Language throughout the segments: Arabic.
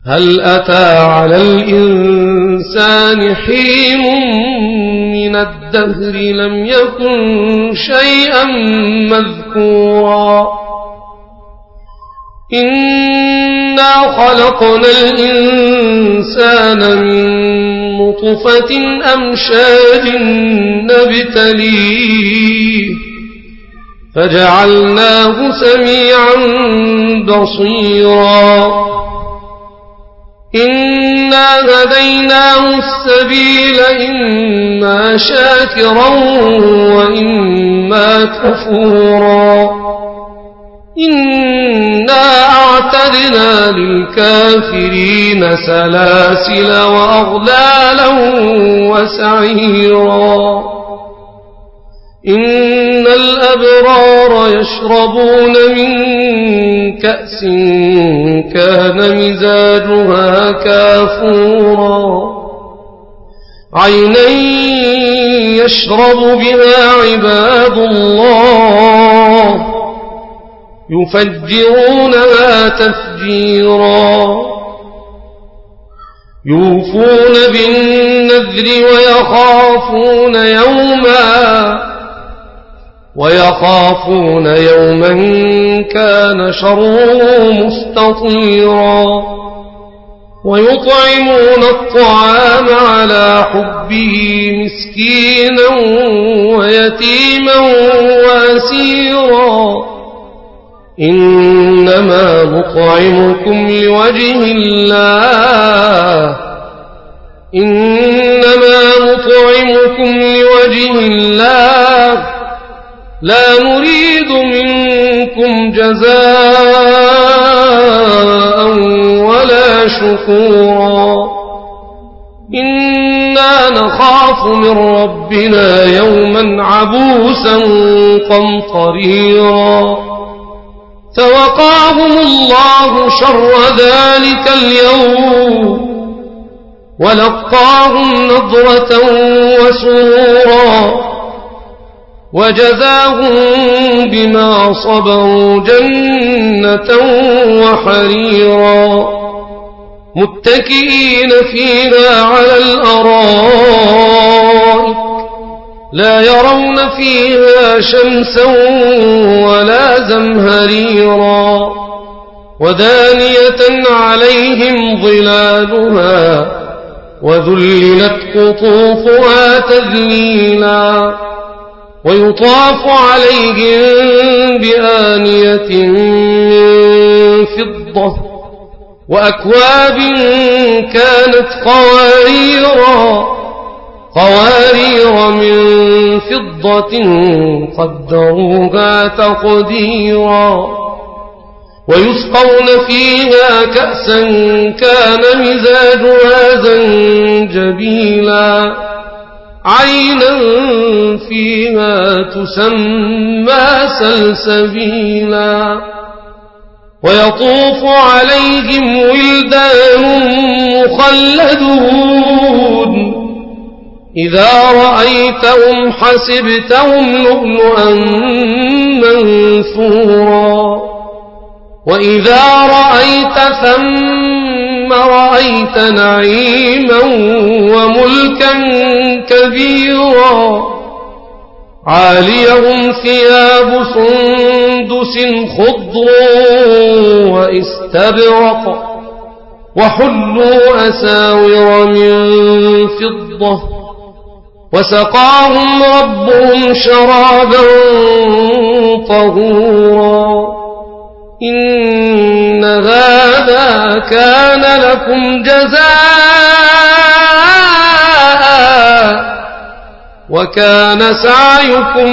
هل أتى على الإنسان حين من الدهر لم يكن شيئا مذكورا إنا خلقنا الإنسان من نطفة أمشاج نبتليه فجعلناه سميعا بصيرا إنا هديناه السبيل إما شاكرا وإما كفورا إنا أعتدنا للكافرين سلاسل وأغلالا وسعيرا إن الأبرار يشربون من كأس كان مزاجها كافورا عينا يشرب بها عباد الله يفجرونها تفجيرا يوفون بالنذر ويخافون يوما كان شره مستطيرا ويطعمون الطعام على حبه مسكينا ويتيما وأسيرا إنما نطعمكم لوجه الله لا نريد منكم جزاء ولا شكورا إنا نخاف من ربنا يوما عبوسا قمطريرا فوقاهم الله شر ذلك اليوم ولقاهم نضرة وسرورا وجزاهم بما صبروا جنة وحريرا متكئين فيها على الأرائك لا يرون فيها شمسا ولا زمهريرا ودانية عليهم ظلالها وذللت قطوفها تذليلا ويطاف عليهم بآنية من فضة وأكواب كانت قوارير من فضة قدروها تقديرا ويسقون فيها كأسا كان مزاجها زنجبيلا عينا فيها تسمى سلسبيلا ويطوف عليهم ولدان مخلدون إذا رأيتهم حسبتهم لؤلؤا منثورا وإذا رأيت ثم رأيت نعيما وملكا كبيرا عاليهم ثياب سندس خضر واستبرق وحلوا أساور من فضة وسقاهم ربهم شرابا طهورا إن هذا كان لكم جزاء وكان سعيكم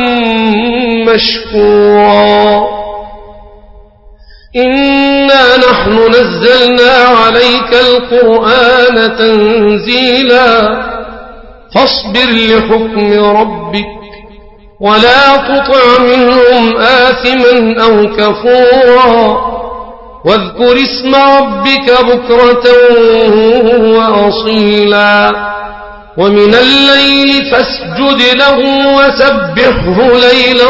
مشكورا إنا نحن نزلنا عليك القرآن تنزيلا فاصبر لحكم ربك ولا تطع منهم آثما أو كفورا واذكر اسم ربك بكرة وأصيلا ومن الليل فاسجد له وسبحه ليلا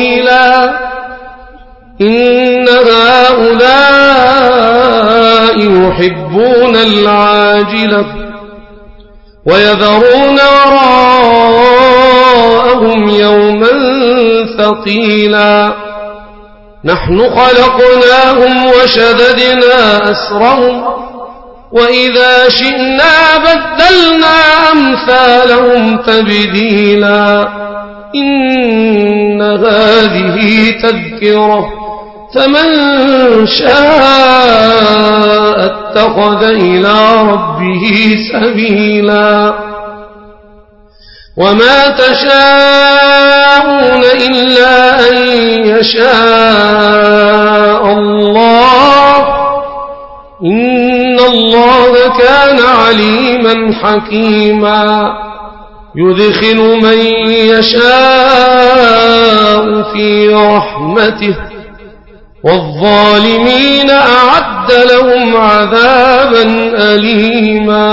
طويلا إن هؤلاء وتحبون العاجلة ويذرون وراءهم يوما ثقيلا نحن خلقناهم وشددنا أسرهم وإذا شئنا بدلنا أمثالهم تبديلا إن هذه تذكرة فمن شاء اتخذ إلى ربه سبيلا وما تشاءون إلا أن يشاء الله إن الله كان عليما حكيما يدخل من يشاء في رحمته والظالمين أعد لهم عذابا أليما